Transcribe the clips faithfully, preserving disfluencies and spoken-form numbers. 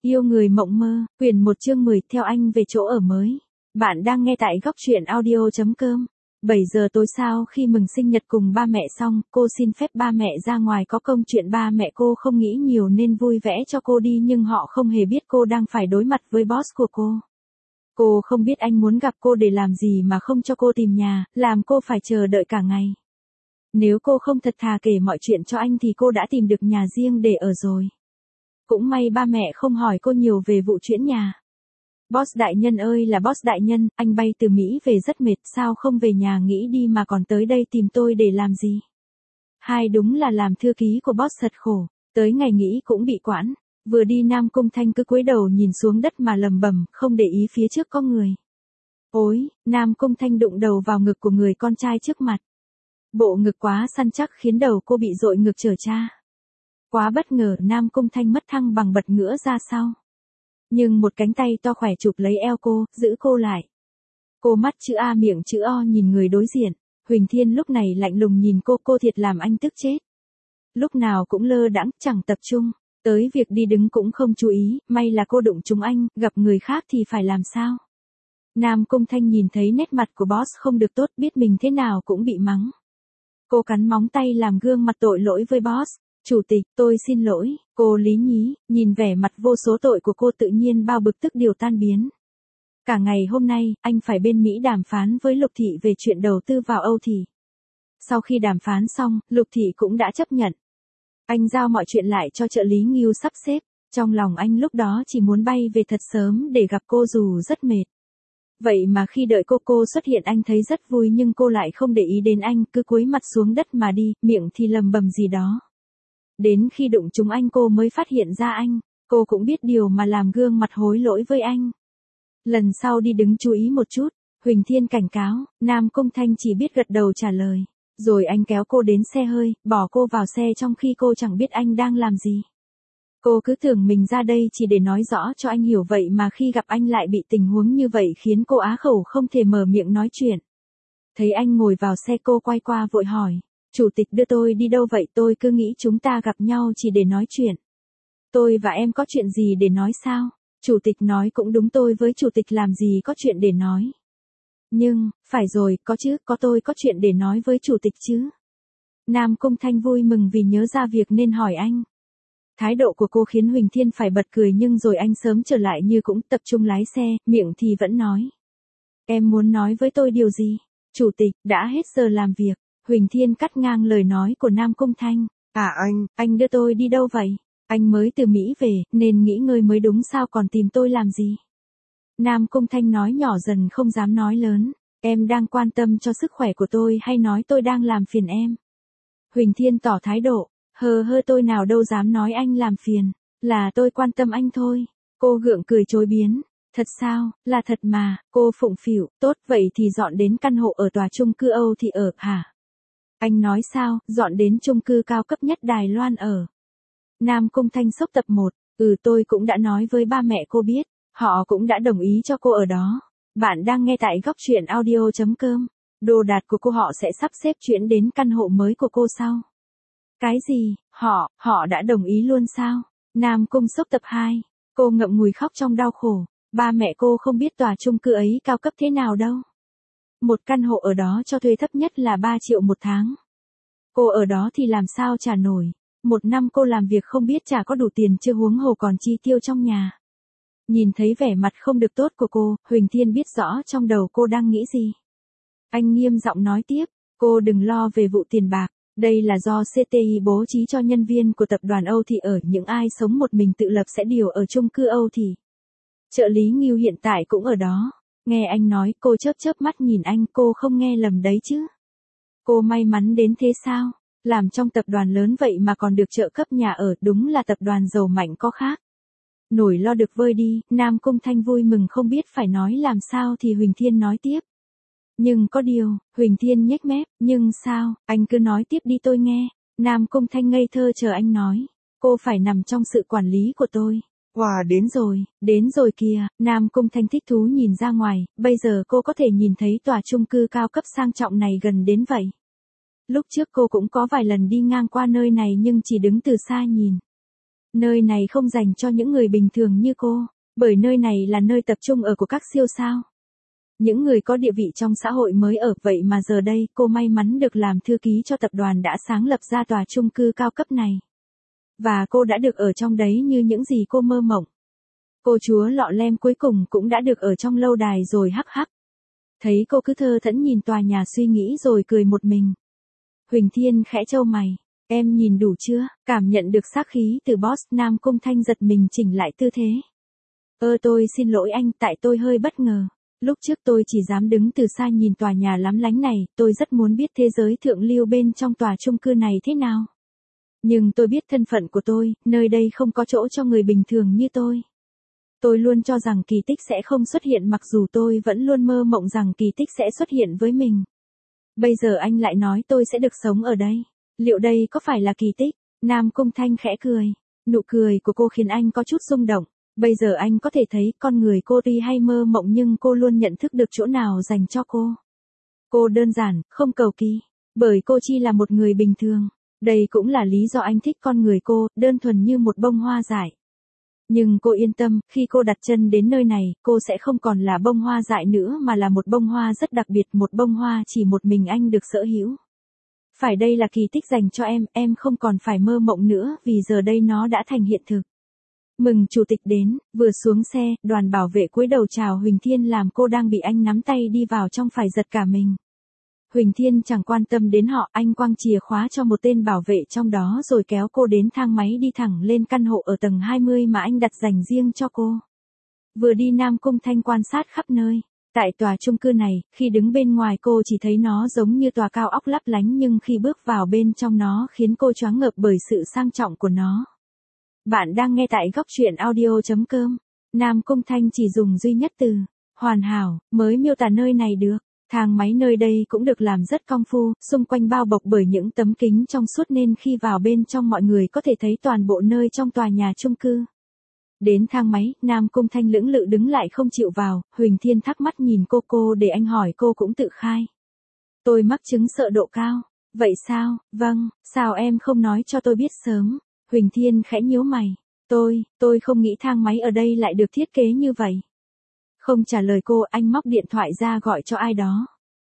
Yêu người mộng mơ, quyển một chương mười, theo anh về chỗ ở mới. Bạn đang nghe tại góc truyện audio chấm com. bảy giờ tối sau khi mừng sinh nhật cùng ba mẹ xong, cô xin phép ba mẹ ra ngoài có công chuyện. Ba mẹ cô không nghĩ nhiều nên vui vẻ cho cô đi, nhưng họ không hề biết cô đang phải đối mặt với boss của cô. Cô không biết anh muốn gặp cô để làm gì mà không cho cô tìm nhà, làm cô phải chờ đợi cả ngày. Nếu cô không thật thà kể mọi chuyện cho anh thì cô đã tìm được nhà riêng để ở rồi. Cũng may ba mẹ không hỏi cô nhiều về vụ chuyển nhà. Boss đại nhân ơi là boss đại nhân, anh bay từ Mỹ về rất mệt, sao không về nhà nghỉ đi mà còn tới đây tìm tôi để làm gì? Hai đúng là làm thư ký của boss thật khổ, tới ngày nghỉ cũng bị quản. Vừa đi Nam Cung Thanh cứ cúi đầu nhìn xuống đất mà lầm bầm, không để ý phía trước có người. Ôi, Nam Cung Thanh đụng đầu vào ngực của người con trai trước mặt. Bộ ngực quá săn chắc khiến đầu cô bị dội ngược trở cha. Quá bất ngờ, Nam Cung Thanh mất thăng bằng bật ngửa ra sau. Nhưng một cánh tay to khỏe chụp lấy eo cô, giữ cô lại. Cô mắt chữ A miệng chữ O nhìn người đối diện. Huỳnh Thiên lúc này lạnh lùng nhìn cô, cô thiệt làm anh tức chết. Lúc nào cũng lơ đãng, chẳng tập trung. Tới việc đi đứng cũng không chú ý, may là cô đụng trúng anh, gặp người khác thì phải làm sao? Nam Cung Thanh nhìn thấy nét mặt của boss không được tốt, biết mình thế nào cũng bị mắng. Cô cắn móng tay làm gương mặt tội lỗi với boss. Chủ tịch, tôi xin lỗi, cô lý nhí, nhìn vẻ mặt vô số tội của cô tự nhiên bao bực tức điều tan biến. Cả ngày hôm nay, anh phải bên Mỹ đàm phán với Lục Thị về chuyện đầu tư vào Âu Thị. Sau khi đàm phán xong, Lục Thị cũng đã chấp nhận. Anh giao mọi chuyện lại cho trợ lý Ngưu sắp xếp, trong lòng anh lúc đó chỉ muốn bay về thật sớm để gặp cô dù rất mệt. Vậy mà khi đợi cô cô xuất hiện anh thấy rất vui, nhưng cô lại không để ý đến anh, cứ cúi mặt xuống đất mà đi, miệng thì lầm bầm gì đó. Đến khi đụng chúng anh cô mới phát hiện ra anh, cô cũng biết điều mà làm gương mặt hối lỗi với anh. Lần sau đi đứng chú ý một chút, Huỳnh Thiên cảnh cáo. Nam Cung Thanh chỉ biết gật đầu trả lời. Rồi anh kéo cô đến xe hơi, bỏ cô vào xe trong khi cô chẳng biết anh đang làm gì. Cô cứ tưởng mình ra đây chỉ để nói rõ cho anh hiểu, vậy mà khi gặp anh lại bị tình huống như vậy khiến cô á khẩu không thể mở miệng nói chuyện. Thấy anh ngồi vào xe cô quay qua vội hỏi. Chủ tịch đưa tôi đi đâu vậy? Tôi cứ nghĩ chúng ta gặp nhau chỉ để nói chuyện. Tôi và em có chuyện gì để nói sao? Chủ tịch nói cũng đúng, tôi với chủ tịch làm gì có chuyện để nói. Nhưng, phải rồi, có chứ, có tôi có chuyện để nói với chủ tịch chứ. Nam Cung Thanh vui mừng vì nhớ ra việc nên hỏi anh. Thái độ của cô khiến Huỳnh Thiên phải bật cười, nhưng rồi anh sớm trở lại như cũng tập trung lái xe, miệng thì vẫn nói. Em muốn nói với tôi điều gì? Chủ tịch, đã hết giờ làm việc. Huỳnh Thiên cắt ngang lời nói của Nam Cung Thanh. À anh, anh đưa tôi đi đâu vậy? Anh mới từ Mỹ về, nên nghỉ ngơi mới đúng, sao còn tìm tôi làm gì? Nam Cung Thanh nói nhỏ dần không dám nói lớn. Em đang quan tâm cho sức khỏe của tôi hay nói tôi đang làm phiền em? Huỳnh Thiên tỏ thái độ. Hờ hơ, tôi nào đâu dám nói anh làm phiền. Là tôi quan tâm anh thôi. Cô gượng cười chối biến. Thật sao, là thật mà. Cô phụng phịu. Tốt, vậy thì dọn đến căn hộ ở tòa chung cư Âu Thị ở hả? Anh nói sao, dọn đến chung cư cao cấp nhất Đài Loan ở. Nam Cung Thanh sốc tập một. Ừ, tôi cũng đã nói với ba mẹ cô biết. Họ cũng đã đồng ý cho cô ở đó. Bạn đang nghe tại góc truyện audio chấm com. Đồ đạc của cô họ sẽ sắp xếp chuyển đến căn hộ mới của cô sau. Cái gì, họ, họ đã đồng ý luôn sao? Nam Cung sốc tập hai. Cô ngậm ngùi khóc trong đau khổ. Ba mẹ cô không biết tòa chung cư ấy cao cấp thế nào đâu. Một căn hộ ở đó cho thuê thấp nhất là ba triệu một tháng. Cô ở đó thì làm sao trả nổi. Một năm cô làm việc không biết trả có đủ tiền chưa, huống hồ còn chi tiêu trong nhà. Nhìn thấy vẻ mặt không được tốt của cô, Huỳnh Thiên biết rõ trong đầu cô đang nghĩ gì. Anh nghiêm giọng nói tiếp. Cô đừng lo về vụ tiền bạc. Đây là do xê tê i bố trí cho nhân viên của tập đoàn Âu Thị ở, những ai sống một mình tự lập sẽ điều ở chung cư Âu Thị. Trợ lý Ngưu hiện tại cũng ở đó. Nghe anh nói, cô chớp chớp mắt nhìn anh, cô không nghe lầm đấy chứ. Cô may mắn đến thế sao? Làm trong tập đoàn lớn vậy mà còn được trợ cấp nhà ở, đúng là tập đoàn giàu mạnh có khác. Nổi lo được vơi đi, Nam Cung Thanh vui mừng không biết phải nói làm sao thì Huỳnh Thiên nói tiếp. Nhưng có điều, Huỳnh Thiên nhếch mép, nhưng sao, anh cứ nói tiếp đi tôi nghe. Nam Cung Thanh ngây thơ chờ anh nói. Cô phải nằm trong sự quản lý của tôi. Wow, đến rồi, đến rồi kìa. Nam Cung Thanh thích thú nhìn ra ngoài, bây giờ cô có thể nhìn thấy tòa chung cư cao cấp sang trọng này gần đến vậy. Lúc trước cô cũng có vài lần đi ngang qua nơi này nhưng chỉ đứng từ xa nhìn. Nơi này không dành cho những người bình thường như cô, bởi nơi này là nơi tập trung ở của các siêu sao. Những người có địa vị trong xã hội mới ở, vậy mà giờ đây cô may mắn được làm thư ký cho tập đoàn đã sáng lập ra tòa chung cư cao cấp này. Và cô đã được ở trong đấy như những gì cô mơ mộng. Cô chúa lọ lem cuối cùng cũng đã được ở trong lâu đài rồi hắc hắc. Thấy cô cứ thơ thẫn nhìn tòa nhà suy nghĩ rồi cười một mình. Huỳnh Thiên khẽ trâu mày. Em nhìn đủ chưa? Cảm nhận được sát khí từ boss, Nam Cung Thanh giật mình chỉnh lại tư thế. Ơ tôi xin lỗi anh, tại tôi hơi bất ngờ. Lúc trước tôi chỉ dám đứng từ xa nhìn tòa nhà lắm lánh này, tôi rất muốn biết thế giới thượng lưu bên trong tòa chung cư này thế nào. Nhưng tôi biết thân phận của tôi, nơi đây không có chỗ cho người bình thường như tôi. Tôi luôn cho rằng kỳ tích sẽ không xuất hiện mặc dù tôi vẫn luôn mơ mộng rằng kỳ tích sẽ xuất hiện với mình. Bây giờ anh lại nói tôi sẽ được sống ở đây. Liệu đây có phải là kỳ tích? Nam Cung Thanh khẽ cười. Nụ cười của cô khiến anh có chút rung động. Bây giờ anh có thể thấy con người cô tuy hay mơ mộng nhưng cô luôn nhận thức được chỗ nào dành cho cô. Cô đơn giản, không cầu kỳ. Bởi cô chỉ là một người bình thường. Đây cũng là lý do anh thích con người cô, đơn thuần như một bông hoa dại. Nhưng cô yên tâm, khi cô đặt chân đến nơi này, cô sẽ không còn là bông hoa dại nữa mà là một bông hoa rất đặc biệt, một bông hoa chỉ một mình anh được sở hữu. Phải đây là kỳ tích dành cho em, em không còn phải mơ mộng nữa vì giờ đây nó đã thành hiện thực. Mừng chủ tịch đến, vừa xuống xe, đoàn bảo vệ cúi đầu chào Huỳnh Thiên làm cô đang bị anh nắm tay đi vào trong phải giật cả mình. Huỳnh Thiên chẳng quan tâm đến họ, anh quăng chìa khóa cho một tên bảo vệ trong đó rồi kéo cô đến thang máy đi thẳng lên căn hộ ở tầng hai mươi mà anh đặt dành riêng cho cô. Vừa đi Nam Cung Thanh quan sát khắp nơi. Tại tòa chung cư này, khi đứng bên ngoài cô chỉ thấy nó giống như tòa cao ốc lấp lánh nhưng khi bước vào bên trong nó khiến cô choáng ngợp bởi sự sang trọng của nó. Bạn đang nghe tại góc truyện audio chấm com. Nam Cung Thanh chỉ dùng duy nhất từ hoàn hảo mới miêu tả nơi này được. Thang máy nơi đây cũng được làm rất công phu, xung quanh bao bọc bởi những tấm kính trong suốt nên khi vào bên trong mọi người có thể thấy toàn bộ nơi trong tòa nhà chung cư. Đến thang máy, Nam Cung Thanh lưỡng lự đứng lại không chịu vào, Huỳnh Thiên thắc mắc nhìn cô cô để anh hỏi cô cũng tự khai. Tôi mắc chứng sợ độ cao. Vậy sao? Vâng, sao em không nói cho tôi biết sớm? Huỳnh Thiên khẽ nhíu mày. Tôi, tôi không nghĩ thang máy ở đây lại được thiết kế như vậy. Không trả lời cô, anh móc điện thoại ra gọi cho ai đó.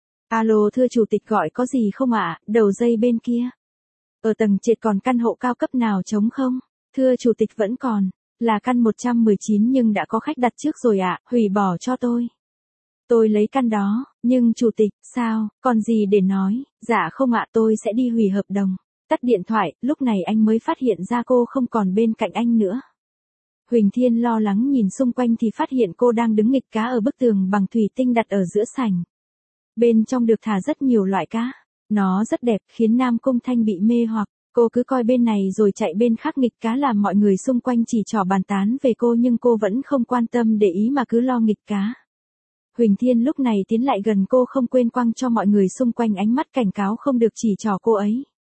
Alo thưa chủ tịch gọi có gì không ạ, đầu dây bên kia. Ở tầng trệt còn căn hộ cao cấp nào trống không? Thưa chủ tịch vẫn còn, là căn một trăm mười chín nhưng đã có khách đặt trước rồi ạ, hủy bỏ cho tôi. Tôi lấy căn đó, nhưng chủ tịch, sao, còn gì để nói, dạ không ạ tôi sẽ đi hủy hợp đồng. Tắt điện thoại, lúc này anh mới phát hiện ra cô không còn bên cạnh anh nữa. Huỳnh Thiên lo lắng nhìn xung quanh thì phát hiện cô đang đứng nghịch cá ở bức tường bằng thủy tinh đặt ở giữa sảnh. Bên trong được thả rất nhiều loại cá. Nó rất đẹp khiến Nam Cung Thanh bị mê hoặc. Cô cứ coi bên này rồi chạy bên khác nghịch cá làm mọi người xung quanh chỉ trỏ bàn tán về cô nhưng cô vẫn không quan tâm để ý mà cứ lo nghịch cá. Huỳnh Thiên lúc này tiến lại gần cô không quên quăng cho mọi người xung quanh ánh mắt cảnh cáo không được chỉ trỏ cô ấy.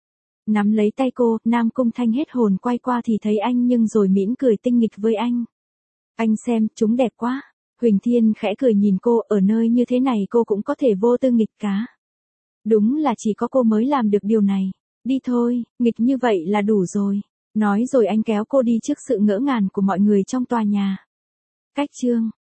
Nắm lấy tay cô, Nam Cung Thanh hết hồn quay qua thì thấy anh nhưng rồi mỉm cười tinh nghịch với anh. Anh xem, chúng đẹp quá. Huỳnh Thiên khẽ cười nhìn cô, ở nơi như thế này cô cũng có thể vô tư nghịch cá. Đúng là chỉ có cô mới làm được điều này. Đi thôi, nghịch như vậy là đủ rồi. Nói rồi anh kéo cô đi trước sự ngỡ ngàng của mọi người trong tòa nhà. Cách chương